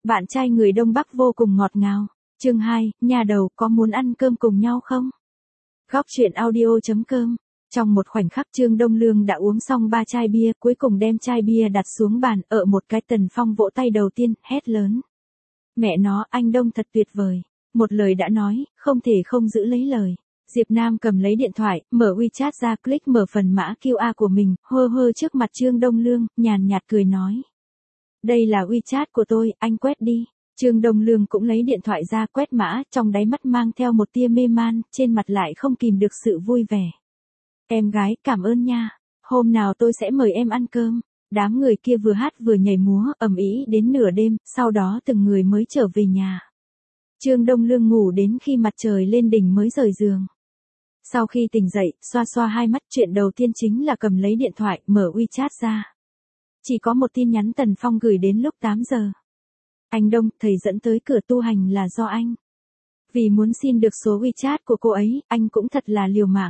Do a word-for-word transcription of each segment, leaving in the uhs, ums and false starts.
Bạn trai người Đông Bắc vô cùng ngọt ngào. Chương hai, nhà đầu có muốn ăn cơm cùng nhau không? Góc truyện audio chấm com. Trong một khoảnh khắc Trương Đông Lương đã uống xong ba chai bia, cuối cùng đem chai bia đặt xuống bàn, ở một cái Tần Phong vỗ tay đầu tiên, hét lớn. Mẹ nó, anh Đông thật tuyệt vời. Một lời đã nói, không thể không giữ lấy lời. Diệp Nam cầm lấy điện thoại, mở WeChat ra, click mở phần mã quy rờ của mình, hơ hơ trước mặt Trương Đông Lương, nhàn nhạt cười nói. Đây là WeChat của tôi, anh quét đi. Trương Đông Lương cũng lấy điện thoại ra quét mã, trong đáy mắt mang theo một tia mê man, trên mặt lại không kìm được sự vui vẻ. Em gái, cảm ơn nha. Hôm nào tôi sẽ mời em ăn cơm. Đám người kia vừa hát vừa nhảy múa, ầm ĩ đến nửa đêm, sau đó từng người mới trở về nhà. Trương Đông Lương ngủ đến khi mặt trời lên đỉnh mới rời giường. Sau khi tỉnh dậy, xoa xoa hai mắt, chuyện đầu tiên chính là cầm lấy điện thoại, mở WeChat ra. Chỉ có một tin nhắn Tần Phong gửi đến lúc tám giờ. Anh Đông, thầy dẫn tới cửa tu hành là do anh. Vì muốn xin được số WeChat của cô ấy, anh cũng thật là liều mạng.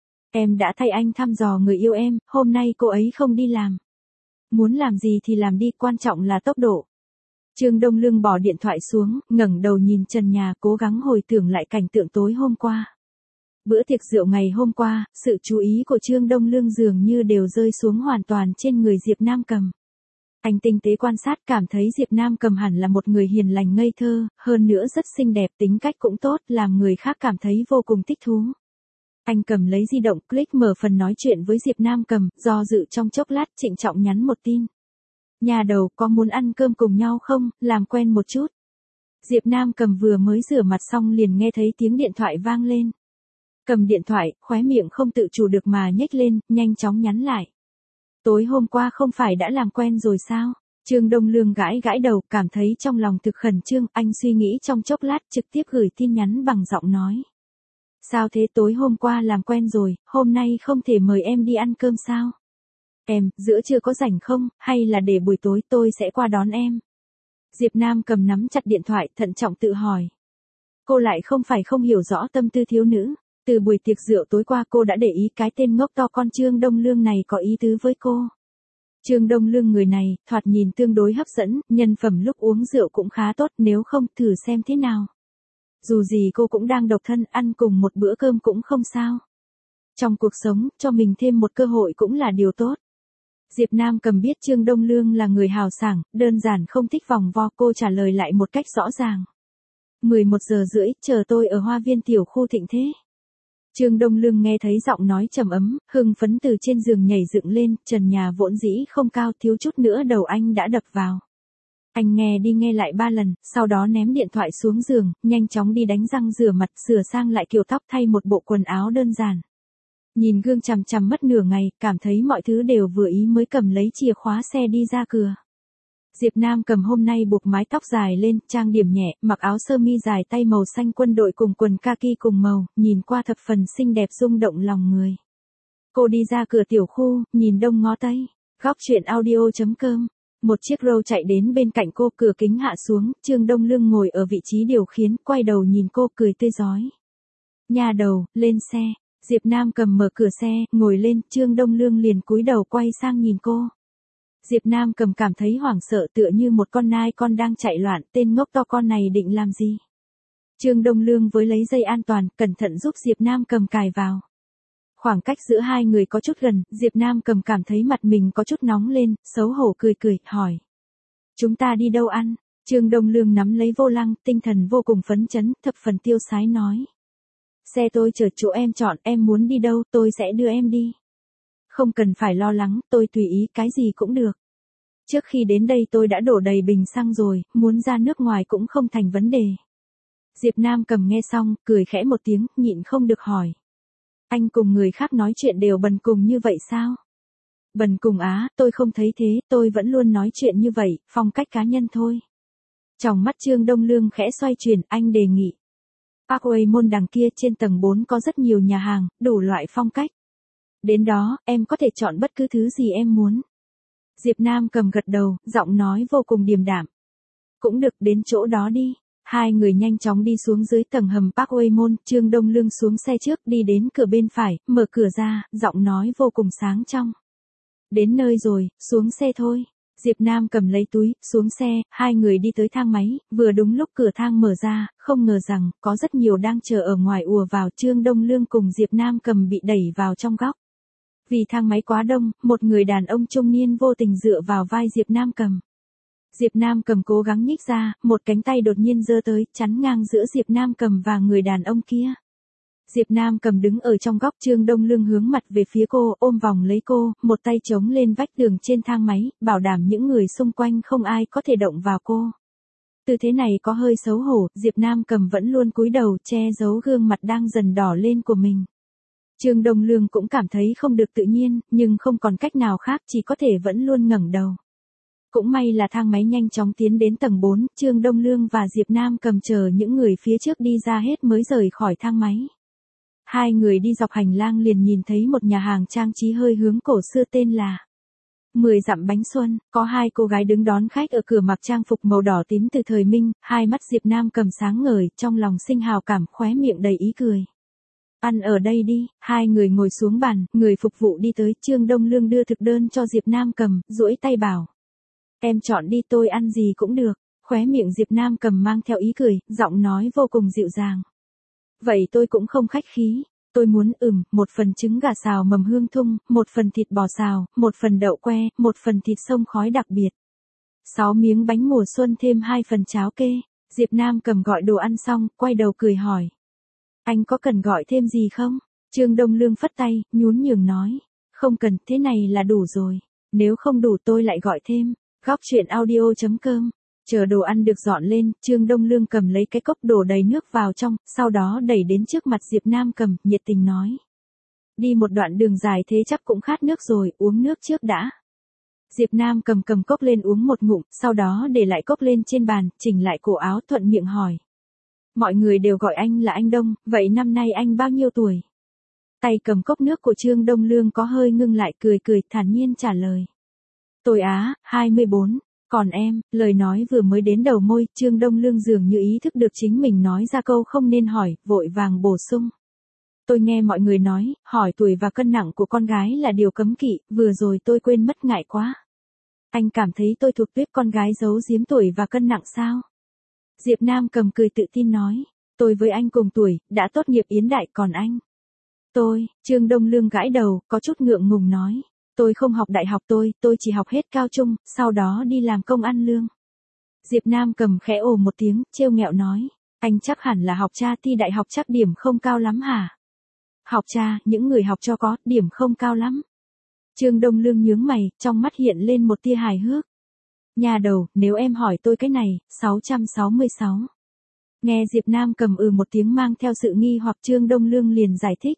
Em đã thay anh thăm dò người yêu em, hôm nay cô ấy không đi làm. Muốn làm gì thì làm đi, quan trọng là tốc độ. Trương Đông Lương bỏ điện thoại xuống, ngẩng đầu nhìn trần nhà, cố gắng hồi tưởng lại cảnh tượng tối hôm qua. Bữa tiệc rượu ngày hôm qua, sự chú ý của Trương Đông Lương dường như đều rơi xuống hoàn toàn trên người Diệp Nam Cầm. Anh tinh tế quan sát, cảm thấy Diệp Nam Cầm hẳn là một người hiền lành ngây thơ, hơn nữa rất xinh đẹp, tính cách cũng tốt, làm người khác cảm thấy vô cùng thích thú. Anh cầm lấy di động, click mở phần nói chuyện với Diệp Nam Cầm, do dự trong chốc lát, trịnh trọng nhắn một tin. Nhà đầu, có muốn ăn cơm cùng nhau không, làm quen một chút. Diệp Nam Cầm vừa mới rửa mặt xong liền nghe thấy tiếng điện thoại vang lên. Cầm điện thoại, khóe miệng không tự chủ được mà nhếch lên, nhanh chóng nhắn lại. Tối hôm qua không phải đã làm quen rồi sao? Trương Đông Lương gãi gãi đầu, cảm thấy trong lòng thực khẩn trương, anh suy nghĩ trong chốc lát, trực tiếp gửi tin nhắn bằng giọng nói. Sao thế, tối hôm qua làm quen rồi, hôm nay không thể mời em đi ăn cơm sao? Em, giữa trưa có rảnh không, hay là để buổi tối tôi sẽ qua đón em? Diệp Nam Cầm nắm chặt điện thoại, thận trọng tự hỏi. Cô lại không phải không hiểu rõ tâm tư thiếu nữ. Từ buổi tiệc rượu tối qua cô đã để ý cái tên ngốc to con Trương Đông Lương này có ý tứ với cô. Trương Đông Lương người này, thoạt nhìn tương đối hấp dẫn, nhân phẩm lúc uống rượu cũng khá tốt, nếu không thử xem thế nào. Dù gì cô cũng đang độc thân, ăn cùng một bữa cơm cũng không sao. Trong cuộc sống, cho mình thêm một cơ hội cũng là điều tốt. Diệp Nam Cầm biết Trương Đông Lương là người hào sảng, đơn giản không thích vòng vo, cô trả lời lại một cách rõ ràng. mười một giờ rưỡi, chờ tôi ở hoa viên tiểu khu Thịnh Thế. Trương Đông Lương nghe thấy giọng nói trầm ấm, hưng phấn từ trên giường nhảy dựng lên, trần nhà vốn dĩ không cao, thiếu chút nữa đầu anh đã đập vào. Anh nghe đi nghe lại ba lần, sau đó ném điện thoại xuống giường, nhanh chóng đi đánh răng rửa mặt, sửa sang lại kiểu tóc, thay một bộ quần áo đơn giản. Nhìn gương chằm chằm mất nửa ngày, cảm thấy mọi thứ đều vừa ý mới cầm lấy chìa khóa xe đi ra cửa. Diệp Nam Cầm hôm nay buộc mái tóc dài lên, trang điểm nhẹ, mặc áo sơ mi dài tay màu xanh quân đội cùng quần kaki cùng màu, nhìn qua thập phần xinh đẹp rung động lòng người. Cô đi ra cửa tiểu khu, nhìn đông ngó tây. Góc truyện audio chấm com. Một chiếc Rogue chạy đến bên cạnh cô, cửa kính hạ xuống, Trương Đông Lương ngồi ở vị trí điều khiển, quay đầu nhìn cô cười tươi rói. Nhà đầu, lên xe. Diệp Nam Cầm mở cửa xe, ngồi lên, Trương Đông Lương liền cúi đầu quay sang nhìn cô. Diệp Nam Cầm cảm thấy hoảng sợ, tựa như một con nai con đang chạy loạn, tên ngốc to con này định làm gì? Trương Đông Lương với lấy dây an toàn, cẩn thận giúp Diệp Nam Cầm cài vào. Khoảng cách giữa hai người có chút gần, Diệp Nam Cầm cảm thấy mặt mình có chút nóng lên, xấu hổ cười cười, hỏi. Chúng ta đi đâu ăn? Trương Đông Lương nắm lấy vô lăng, tinh thần vô cùng phấn chấn, thập phần tiêu sái nói. Xe tôi chở chỗ em chọn, em muốn đi đâu, tôi sẽ đưa em đi. Không cần phải lo lắng, tôi tùy ý, cái gì cũng được. Trước khi đến đây tôi đã đổ đầy bình xăng rồi, muốn ra nước ngoài cũng không thành vấn đề. Diệp Nam Cầm nghe xong, cười khẽ một tiếng, nhịn không được hỏi. Anh cùng người khác nói chuyện đều bần cùng như vậy sao? Bần cùng á, tôi không thấy thế, tôi vẫn luôn nói chuyện như vậy, phong cách cá nhân thôi. Trong mắt Trương Đông Lương khẽ xoay chuyển, anh đề nghị. Parkway Mall đằng kia trên tầng bốn có rất nhiều nhà hàng, đủ loại phong cách. Đến đó, em có thể chọn bất cứ thứ gì em muốn. Diệp Nam Cầm gật đầu, giọng nói vô cùng điềm đạm. Cũng được, đến chỗ đó đi. Hai người nhanh chóng đi xuống dưới tầng hầm Parkway Mall, Trương Đông Lương xuống xe trước, đi đến cửa bên phải, mở cửa ra, giọng nói vô cùng sáng trong. Đến nơi rồi, xuống xe thôi. Diệp Nam cầm lấy túi, xuống xe, hai người đi tới thang máy, vừa đúng lúc cửa thang mở ra, không ngờ rằng, có rất nhiều đang chờ ở ngoài ùa vào. Trương Đông Lương cùng Diệp Nam cầm bị đẩy vào trong góc. Vì thang máy quá đông, một người đàn ông trung niên vô tình dựa vào vai Diệp Nam cầm. Diệp Nam cầm cố gắng nhích ra, một cánh tay đột nhiên giơ tới, chắn ngang giữa Diệp Nam cầm và người đàn ông kia. Diệp Nam cầm đứng ở trong góc, Trương Đông Lương hướng mặt về phía cô, ôm vòng lấy cô, một tay chống lên vách tường trên thang máy, bảo đảm những người xung quanh không ai có thể động vào cô. Tư thế này có hơi xấu hổ, Diệp Nam cầm vẫn luôn cúi đầu che giấu gương mặt đang dần đỏ lên của mình. Trương Đông Lương cũng cảm thấy không được tự nhiên, nhưng không còn cách nào khác, chỉ có thể vẫn luôn ngẩng đầu. Cũng may là thang máy nhanh chóng tiến đến tầng bốn, Trương Đông Lương và Diệp Nam cầm chờ những người phía trước đi ra hết mới rời khỏi thang máy. Hai người đi dọc hành lang liền nhìn thấy một nhà hàng trang trí hơi hướng cổ xưa tên là Mười Dặm Bánh Xuân, có hai cô gái đứng đón khách ở cửa mặc trang phục màu đỏ tím từ thời Minh, hai mắt Diệp Nam cầm sáng ngời, trong lòng sinh hào cảm, khóe miệng đầy ý cười. Ăn ở đây đi, hai người ngồi xuống bàn, người phục vụ đi tới, Trương Đông Lương đưa thực đơn cho Diệp Nam cầm, duỗi tay bảo. Em chọn đi, tôi ăn gì cũng được, khóe miệng Diệp Nam cầm mang theo ý cười, giọng nói vô cùng dịu dàng. Vậy tôi cũng không khách khí, tôi muốn ừm, một phần trứng gà xào mầm hương thung, một phần thịt bò xào, một phần đậu que, một phần thịt sông khói đặc biệt. Sáu miếng bánh mùa xuân thêm hai phần cháo kê. Diệp Nam cầm gọi đồ ăn xong, quay đầu cười hỏi. Anh có cần gọi thêm gì không? Trương Đông Lương phất tay, nhún nhường nói. Không cần, thế này là đủ rồi. Nếu không đủ tôi lại gọi thêm. Góc truyện audio chấm com. Chờ đồ ăn được dọn lên, Trương Đông Lương cầm lấy cái cốc đổ đầy nước vào trong, sau đó đẩy đến trước mặt Diệp Nam cầm, nhiệt tình nói. Đi một đoạn đường dài thế chắc cũng khát nước rồi, uống nước trước đã. Diệp Nam cầm cầm cốc lên uống một ngụm, sau đó để lại cốc lên trên bàn, chỉnh lại cổ áo, thuận miệng hỏi. Mọi người đều gọi anh là anh Đông, vậy năm nay anh bao nhiêu tuổi? Tay cầm cốc nước của Trương Đông Lương có hơi ngưng lại, cười cười, thản nhiên trả lời. Tôi á, hai mươi bốn. Còn em, lời nói vừa mới đến đầu môi, Trương Đông Lương dường như ý thức được chính mình nói ra câu không nên hỏi, vội vàng bổ sung. Tôi nghe mọi người nói, hỏi tuổi và cân nặng của con gái là điều cấm kỵ, vừa rồi tôi quên mất, ngại quá. Anh cảm thấy tôi thuộc tuýp con gái giấu giếm tuổi và cân nặng sao? Diệp Nam cầm cười tự tin nói, tôi với anh cùng tuổi, đã tốt nghiệp yến đại, còn anh? Tôi, Trương Đông Lương gãi đầu, có chút ngượng ngùng nói. Tôi không học đại học tôi, tôi chỉ học hết cao trung, sau đó đi làm công ăn lương. Diệp Nam cầm khẽ ồ một tiếng, trêu nghẹo nói, anh chắc hẳn là học cha, thi đại học chắc điểm không cao lắm hả? Học cha, những người học cho có, điểm không cao lắm. Trương Đông Lương nhướng mày, trong mắt hiện lên một tia hài hước. Nhà đầu, nếu em hỏi tôi cái này, sáu trăm sáu mươi sáu. Nghe Diệp Nam cầm ừ một tiếng mang theo sự nghi hoặc, Trương Đông Lương liền giải thích.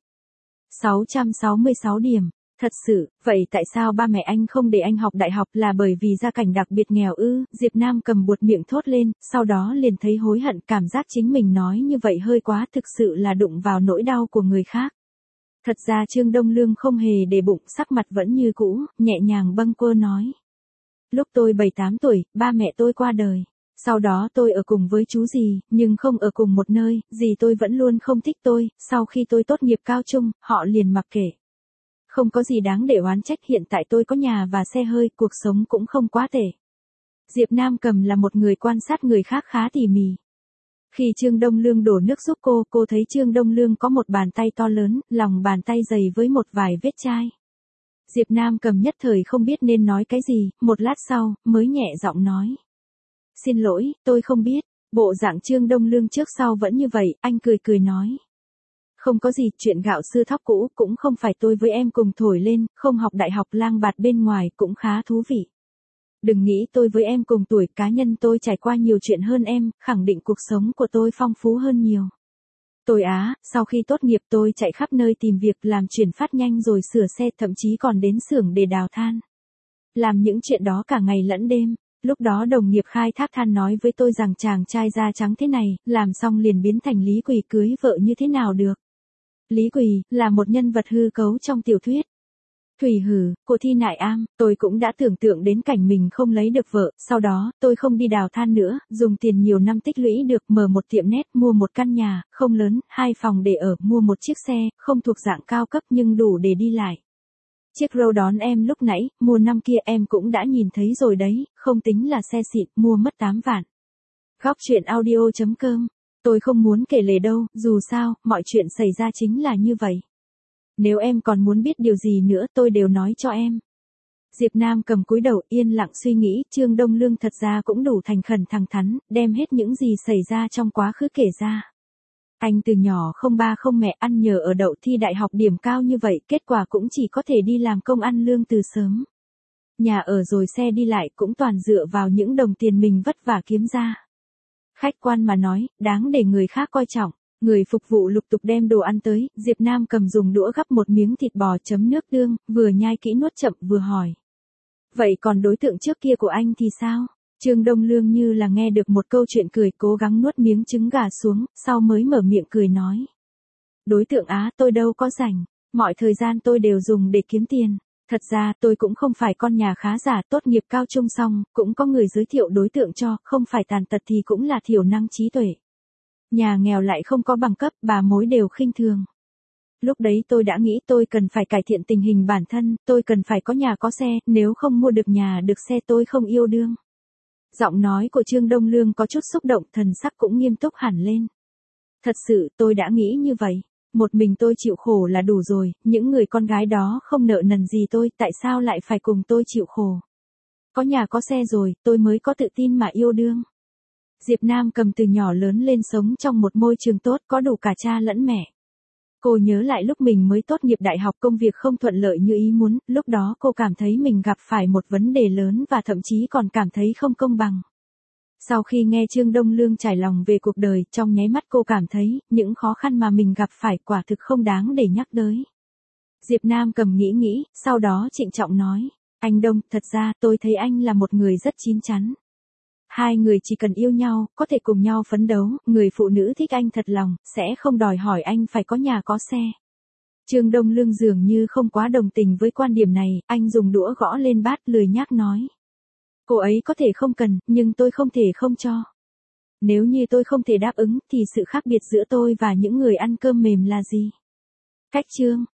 sáu trăm sáu mươi sáu điểm. Thật sự, vậy tại sao ba mẹ anh không để anh học đại học, là bởi vì gia cảnh đặc biệt nghèo ư? Diệp Nam cầm buột miệng thốt lên, sau đó liền thấy hối hận, cảm giác chính mình nói như vậy hơi quá, thực sự là đụng vào nỗi đau của người khác. Thật ra Trương Đông Lương không hề để bụng, sắc mặt vẫn như cũ, nhẹ nhàng bâng quơ nói. Lúc tôi bảy tám tuổi, ba mẹ tôi qua đời. Sau đó tôi ở cùng với chú dì, nhưng không ở cùng một nơi, dì tôi vẫn luôn không thích tôi, sau khi tôi tốt nghiệp cao trung, họ liền mặc kệ. Không có gì đáng để oán trách, hiện tại tôi có nhà và xe hơi, cuộc sống cũng không quá tệ. Diệp Nam cầm là một người quan sát người khác khá tỉ mỉ. Khi Trương Đông Lương đổ nước giúp cô, cô thấy Trương Đông Lương có một bàn tay to lớn, lòng bàn tay dày với một vài vết chai. Diệp Nam cầm nhất thời không biết nên nói cái gì, một lát sau, mới nhẹ giọng nói. Xin lỗi, tôi không biết. Bộ dạng Trương Đông Lương trước sau vẫn như vậy, anh cười cười nói. Không có gì, chuyện gạo xưa thóc cũ, cũng không phải tôi với em cùng thổi lên, không học đại học lang bạt bên ngoài cũng khá thú vị. Đừng nghĩ tôi với em cùng tuổi, cá nhân tôi trải qua nhiều chuyện hơn em, khẳng định cuộc sống của tôi phong phú hơn nhiều. Tôi á, sau khi tốt nghiệp tôi chạy khắp nơi tìm việc, làm chuyển phát nhanh rồi sửa xe, thậm chí còn đến xưởng để đào than. Làm những chuyện đó cả ngày lẫn đêm. Lúc đó đồng nghiệp khai thác than nói với tôi rằng chàng trai da trắng thế này, làm xong liền biến thành Lý Quỳ, cưới vợ như thế nào được. Lý Quỳ, là một nhân vật hư cấu trong tiểu thuyết. Thủy hử, của Thi Nại Am, tôi cũng đã tưởng tượng đến cảnh mình không lấy được vợ, sau đó, tôi không đi đào than nữa, dùng tiền nhiều năm tích lũy được, mở một tiệm net, mua một căn nhà, không lớn, hai phòng để ở, mua một chiếc xe, không thuộc dạng cao cấp nhưng đủ để đi lại. Chiếc Row đón em lúc nãy, mua năm kia em cũng đã nhìn thấy rồi đấy, không tính là xe xịn, mua mất tám vạn. Góc truyện audio.com. Tôi không muốn kể lể đâu, dù sao, mọi chuyện xảy ra chính là như vậy. Nếu em còn muốn biết điều gì nữa tôi đều nói cho em. Diệp Nam cầm cúi đầu yên lặng suy nghĩ, Trương Đông Lương thật ra cũng đủ thành khẩn thẳng thắn, đem hết những gì xảy ra trong quá khứ kể ra. Anh từ nhỏ không ba không mẹ ăn nhờ ở đậu thi đại học điểm cao như vậy, kết quả cũng chỉ có thể đi làm công ăn lương từ sớm. Nhà ở rồi xe đi lại cũng toàn dựa vào những đồng tiền mình vất vả kiếm ra. Khách quan mà nói, đáng để người khác coi trọng. Người phục vụ lục tục đem đồ ăn tới, Diệp Nam cầm dùng đũa gắp một miếng thịt bò chấm nước tương, vừa nhai kỹ nuốt chậm vừa hỏi. Vậy còn đối tượng trước kia của anh thì sao? Trương Đông Lương như là nghe được một câu chuyện cười, cố gắng nuốt miếng trứng gà xuống, sau mới mở miệng cười nói. Đối tượng á, tôi đâu có rảnh, mọi thời gian tôi đều dùng để kiếm tiền. Thật ra tôi cũng không phải con nhà khá giả, tốt nghiệp cao trung xong, cũng có người giới thiệu đối tượng cho, không phải tàn tật thì cũng là thiểu năng trí tuệ. Nhà nghèo lại không có bằng cấp, bà mối đều khinh thường. Lúc đấy tôi đã nghĩ tôi cần phải cải thiện tình hình bản thân, tôi cần phải có nhà có xe, nếu không mua được nhà được xe tôi không yêu đương. Giọng nói của Trương Đông Lương có chút xúc động, thần sắc cũng nghiêm túc hẳn lên. Thật sự tôi đã nghĩ như vậy, một mình tôi chịu khổ là đủ rồi, những người con gái đó không nợ nần gì tôi, tại sao lại phải cùng tôi chịu khổ. Có nhà có xe rồi, tôi mới có tự tin mà yêu đương. Diệp Nam cầm từ nhỏ lớn lên sống trong một môi trường tốt, có đủ cả cha lẫn mẹ. Cô nhớ lại lúc mình mới tốt nghiệp đại học, công việc không thuận lợi như ý muốn, lúc đó cô cảm thấy mình gặp phải một vấn đề lớn và thậm chí còn cảm thấy không công bằng. Sau khi nghe Trương Đông Lương trải lòng về cuộc đời, trong nháy mắt cô cảm thấy, những khó khăn mà mình gặp phải quả thực không đáng để nhắc tới. Diệp Nam cầm nghĩ nghĩ, sau đó trịnh trọng nói, anh Đông, thật ra tôi thấy anh là một người rất chín chắn. Hai người chỉ cần yêu nhau, có thể cùng nhau phấn đấu, người phụ nữ thích anh thật lòng, sẽ không đòi hỏi anh phải có nhà có xe. Trương Đông Lương dường như không quá đồng tình với quan điểm này, anh dùng đũa gõ lên bát lười nhác nói. Cô ấy có thể không cần, nhưng tôi không thể không cho. Nếu như tôi không thể đáp ứng, thì sự khác biệt giữa tôi và những người ăn cơm mềm là gì? Cách chương